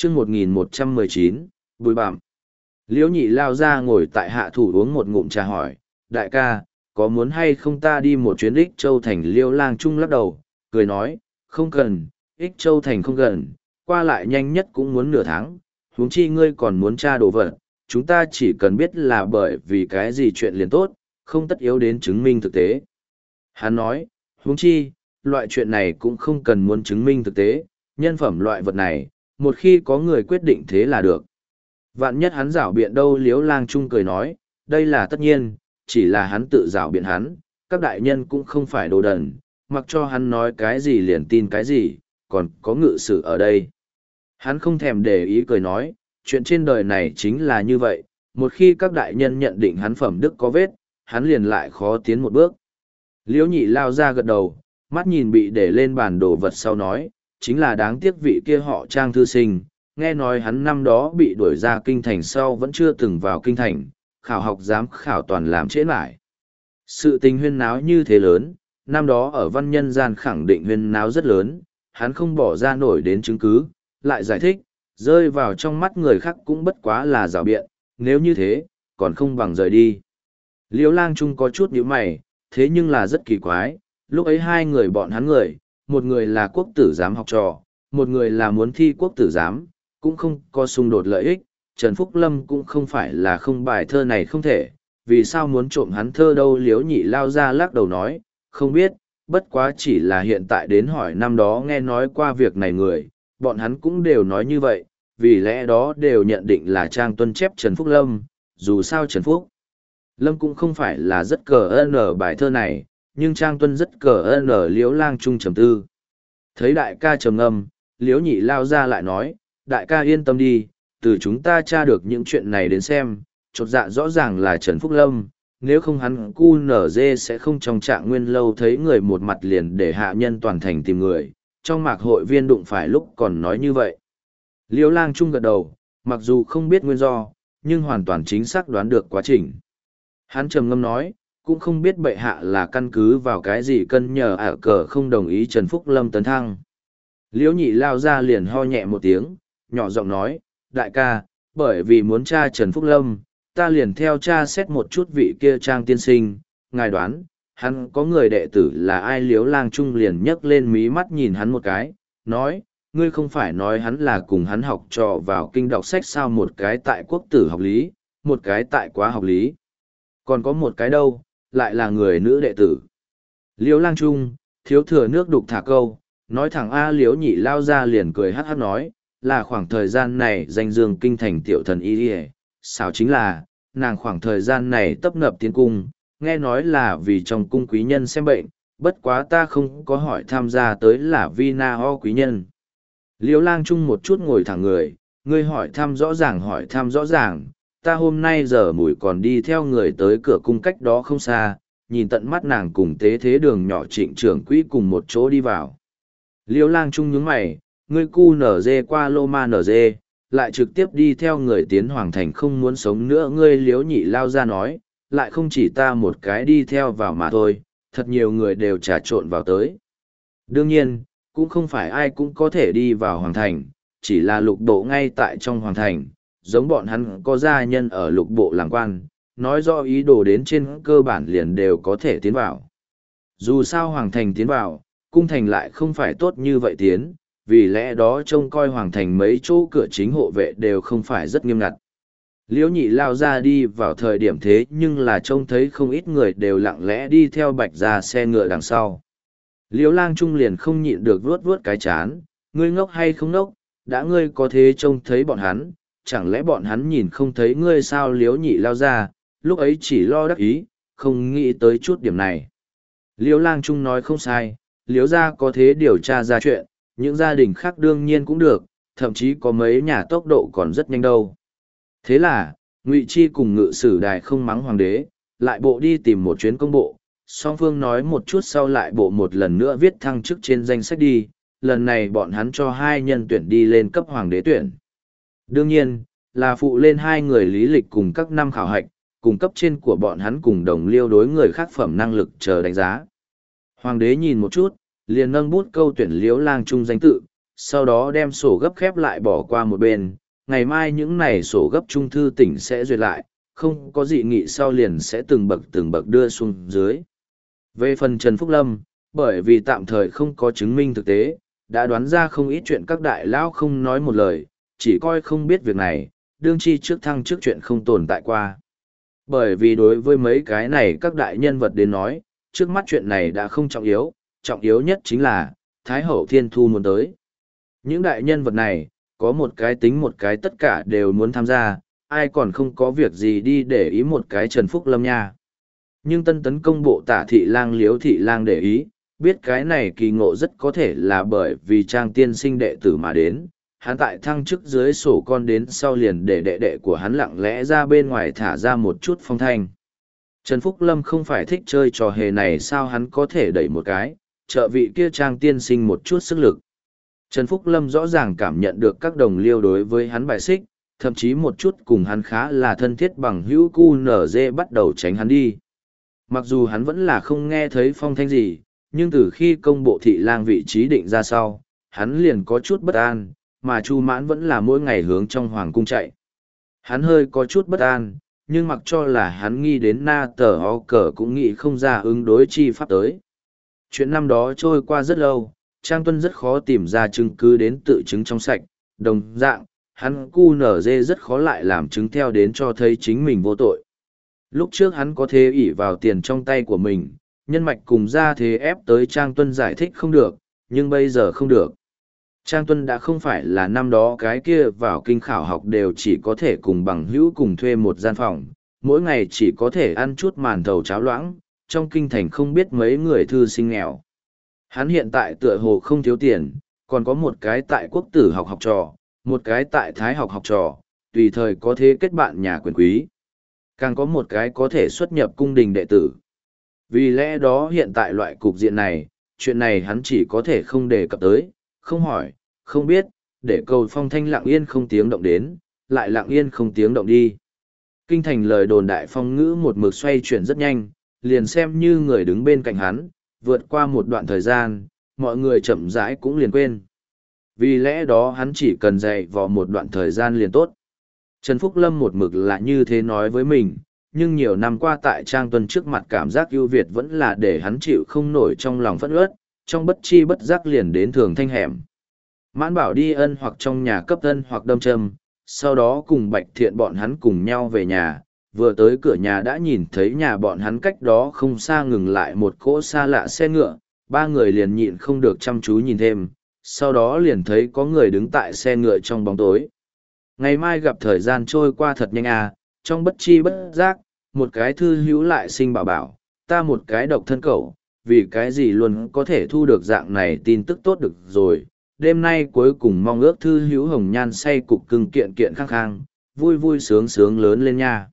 chương 1119, bùi bặm. Liễu nhị lao ra ngồi tại hạ thủ uống một ngụm trà hỏi, đại ca, có muốn hay không ta đi một chuyến Ích Châu Thành? Liễu Lang Trung lắc đầu, cười nói, không cần, Ích Châu Thành không gần, qua lại nhanh nhất cũng muốn nửa tháng, huống chi ngươi còn muốn tra đồ vật, chúng ta chỉ cần biết là bởi vì cái gì chuyện liền tốt, không tất yếu đến chứng minh thực tế. Hắn nói, huống chi, loại chuyện này cũng không cần muốn chứng minh thực tế, nhân phẩm loại vật này, một khi có người quyết định thế là được. Vạn nhất hắn giảo biện đâu? Liễu Lang Trung cười nói, đây là tất nhiên, chỉ là hắn tự giảo biện hắn, các đại nhân cũng không phải đồ đần, mặc cho hắn nói cái gì liền tin cái gì, còn có ngự sử ở đây. Hắn không thèm để ý cười nói, chuyện trên đời này chính là như vậy, một khi các đại nhân nhận định hắn phẩm đức có vết, hắn liền lại khó tiến một bước. Liễu nhị lao ra gật đầu, mắt nhìn bị để lên bàn đồ vật sau nói, chính là đáng tiếc vị kia họ Trang thư sinh, nghe nói hắn năm đó bị đuổi ra kinh thành sau vẫn chưa từng vào kinh thành, khảo học giám khảo toàn làm trễ lại. Sự tình huyên náo như thế lớn, năm đó ở văn nhân gian khẳng định huyên náo rất lớn, hắn không bỏ ra nổi đến chứng cứ, lại giải thích, rơi vào trong mắt người khác cũng bất quá là rào biện, nếu như thế, còn không bằng rời đi. Liễu Lang Trung có chút nhíu mày, thế nhưng là rất kỳ quái, lúc ấy hai người bọn hắn người, một người là quốc tử giám học trò, một người là muốn thi quốc tử giám, cũng không có xung đột lợi ích, Trần Phúc Lâm cũng không phải là không bài thơ này không thể, vì sao muốn trộm hắn thơ đâu? Liễu nhị lao ra lắc đầu nói, không biết, bất quá chỉ là hiện tại đến hỏi năm đó nghe nói qua việc này người, bọn hắn cũng đều nói như vậy, vì lẽ đó đều nhận định là Trang tuân chép Trần Phúc Lâm, dù sao Trần Phúc Lâm cũng không phải là rất cờ ơn bài thơ này, nhưng Trang tuân rất cờ ơn Liễu Lang Trung trầm tư. Thấy đại ca trầm ngâm, Liễu nhị lao ra lại nói, đại ca yên tâm đi, từ chúng ta tra được những chuyện này đến xem, chột dạ rõ ràng là Trần Phúc Lâm, nếu không hắn cu nở dê sẽ không trong trạng nguyên lâu thấy người một mặt liền để hạ nhân toàn thành tìm người, trong mạc hội viên đụng phải lúc còn nói như vậy. Liễu Lang Trung gật đầu, mặc dù không biết nguyên do, nhưng hoàn toàn chính xác đoán được quá trình. Hắn trầm ngâm nói, cũng không biết bệ hạ là căn cứ vào cái gì cân nhờ ả cờ không đồng ý Trần Phúc Lâm tấn thăng. Liễu nhị lao ra liền ho nhẹ một tiếng, nhỏ giọng nói, đại ca, bởi vì muốn tra Trần Phúc Lâm, ta liền theo tra xét một chút vị kia Trang tiên sinh, ngài đoán, hắn có người đệ tử là ai? Liễu Lang Trung liền nhấc lên mí mắt nhìn hắn một cái, nói, ngươi không phải nói hắn là cùng hắn học trò vào kinh đọc sách sao? Một cái tại quốc tử học lý, một cái tại quá học lý. Còn có một cái đâu, lại là người nữ đệ tử. Liễu Lang Trung, thiếu thừa nước đục thả câu, nói thẳng A. Liễu nhị lao ra liền cười hát hát nói, là khoảng thời gian này danh dương kinh thành tiểu thần y đi, sao chính là, nàng khoảng thời gian này tấp nập tiến cung, nghe nói là vì trong cung quý nhân xem bệnh, bất quá ta không có hỏi tham gia tới là Vina ho quý nhân. Liễu Lang Trung một chút ngồi thẳng người, ngươi hỏi thăm rõ ràng, ta hôm nay giờ mùi còn đi theo người tới cửa cung cách đó không xa, nhìn tận mắt nàng cùng tế thế đường nhỏ Trịnh trưởng quỹ cùng một chỗ đi vào. Liễu Lang Trung nhướng mày, ngươi cu nở dê qua lô ma nở dê, lại trực tiếp đi theo người tiến hoàng thành không muốn sống nữa. Ngươi Liễu nhị lao ra nói, lại không chỉ ta một cái đi theo vào mà thôi, thật nhiều người đều trà trộn vào tới. Đương nhiên, cũng không phải ai cũng có thể đi vào hoàng thành, chỉ là lục bộ ngay tại trong hoàng thành, giống bọn hắn có gia nhân ở lục bộ làm quan, nói rõ ý đồ đến trên cơ bản liền đều có thể tiến vào. Dù sao hoàng thành tiến vào, cung thành lại không phải tốt như vậy tiến, vì lẽ đó trông coi hoàng thành mấy chỗ cửa chính hộ vệ đều không phải rất nghiêm ngặt. Liễu nhị lao ra đi vào thời điểm thế nhưng là trông thấy không ít người đều lặng lẽ đi theo bạch ra xe ngựa đằng sau. Liễu Lang Trung liền không nhịn được vuốt vuốt cái chán, ngươi ngốc hay không ngốc, đã ngươi có thế trông thấy bọn hắn, chẳng lẽ bọn hắn nhìn không thấy ngươi sao? Liễu nhị lao ra, lúc ấy chỉ lo đắc ý, không nghĩ tới chút điểm này. Liễu Lang Trung nói không sai, Liễu gia có thế điều tra ra chuyện, những gia đình khác đương nhiên cũng được, thậm chí có mấy nhà tốc độ còn rất nhanh đâu. Thế là, Ngụy Chi cùng ngự sử đài không mắng hoàng đế, lại bộ đi tìm một chuyến công bộ, song phương nói một chút sau lại bộ một lần nữa viết thăng chức trên danh sách đi, lần này bọn hắn cho hai nhân tuyển đi lên cấp hoàng đế tuyển. Đương nhiên, là phụ lên hai người lý lịch cùng các năm khảo hạch, cùng cấp trên của bọn hắn cùng đồng liêu đối người khác phẩm năng lực chờ đánh giá. Hoàng đế nhìn một chút, liền nâng bút câu tuyển Liễu Lang Trung danh tự, sau đó đem sổ gấp khép lại bỏ qua một bên, ngày mai những này sổ gấp trung thư tỉnh sẽ duyệt lại, không có dị nghị sau liền sẽ từng bậc đưa xuống dưới. Về phần Trần Phúc Lâm, bởi vì tạm thời không có chứng minh thực tế, đã đoán ra không ít chuyện các đại lão không nói một lời, chỉ coi không biết việc này, đương chi trước thăng trước chuyện không tồn tại qua. Bởi vì đối với mấy cái này các đại nhân vật đến nói, trước mắt chuyện này đã không trọng yếu nhất chính là, Thái Hậu Thiên Thu muốn tới. Những đại nhân vật này, có một cái tính một cái tất cả đều muốn tham gia, ai còn không có việc gì đi để ý một cái Trần Phúc Lâm nha. Nhưng tân tấn công bộ Tả Thị Lang Liếu Thị Lang để ý, biết cái này kỳ ngộ rất có thể là bởi vì Trang tiên sinh đệ tử mà đến, hắn tại thăng chức dưới sổ con đến sau liền để đệ đệ của hắn lặng lẽ ra bên ngoài thả ra một chút phong thanh. Trần Phúc Lâm không phải thích chơi trò hề này sao hắn có thể đẩy một cái, trợ vị kia Trang tiên sinh một chút sức lực. Trần Phúc Lâm rõ ràng cảm nhận được các đồng liêu đối với hắn bài xích, thậm chí một chút cùng hắn khá là thân thiết bằng hữu cu nở dê bắt đầu tránh hắn đi. Mặc dù hắn vẫn là không nghe thấy phong thanh gì, nhưng từ khi công bộ thị lang vị trí định ra sau, hắn liền có chút bất an, mà Chu Mãn vẫn là mỗi ngày hướng trong hoàng cung chạy. Hắn hơi có chút bất an, nhưng mặc cho là hắn nghi đến na tờ ho cờ cũng nghĩ không ra ứng đối chi pháp tới. Chuyện năm đó trôi qua rất lâu, Trang Tuân rất khó tìm ra chứng cứ đến tự chứng trong sạch, đồng dạng, hắn cu nở dê rất khó lại làm chứng theo đến cho thấy chính mình vô tội. Lúc trước hắn có thể ỷ vào tiền trong tay của mình, nhân mạch cùng ra thế ép tới Trang Tuân giải thích không được, nhưng bây giờ không được. Trang Tuân đã không phải là năm đó cái kia vào kinh khảo học đều chỉ có thể cùng bằng hữu cùng thuê một gian phòng, mỗi ngày chỉ có thể ăn chút màn thầu cháo loãng, trong kinh thành không biết mấy người thư sinh nghèo. Hắn hiện tại tựa hồ không thiếu tiền, còn có một cái tại quốc tử học học trò, một cái tại thái học học trò, tùy thời có thể kết bạn nhà quyền quý. Càng có một cái có thể xuất nhập cung đình đệ tử. Vì lẽ đó hiện tại loại cục diện này, chuyện này hắn chỉ có thể không đề cập tới, không hỏi, không biết, để cầu phong thanh lặng yên không tiếng động đến, lại lặng yên không tiếng động đi. Kinh thành lời đồn đại phong ngữ một mực xoay chuyển rất nhanh, liền xem như người đứng bên cạnh hắn, vượt qua một đoạn thời gian, mọi người chậm rãi cũng liền quên. Vì lẽ đó hắn chỉ cần dạy vào một đoạn thời gian liền tốt. Trần Phúc Lâm một mực là như thế nói với mình, nhưng nhiều năm qua tại Trang Tuân trước mặt cảm giác ưu việt vẫn là để hắn chịu không nổi trong lòng phẫn uất, trong bất chi bất giác liền đến thường thanh hẻm. Mãn Bảo đi ân hoặc trong nhà cấp ân hoặc đâm châm, sau đó cùng Bạch Thiện bọn hắn cùng nhau về nhà, vừa tới cửa nhà đã nhìn thấy nhà bọn hắn cách đó không xa ngừng lại một cỗ xa lạ xe ngựa, ba người liền nhịn không được chăm chú nhìn thêm, sau đó liền thấy có người đứng tại xe ngựa trong bóng tối. Ngày mai gặp thời gian trôi qua thật nhanh à, trong bất chi bất giác, một cái thư hữu lại sinh bảo bảo, ta một cái độc thân cậu, vì cái gì luôn có thể thu được dạng này tin tức tốt được rồi. Đêm nay cuối cùng mong ước thư hữu hồng nhan say cục cưng kiện kiện khang khang, vui vui sướng sướng lớn lên nha.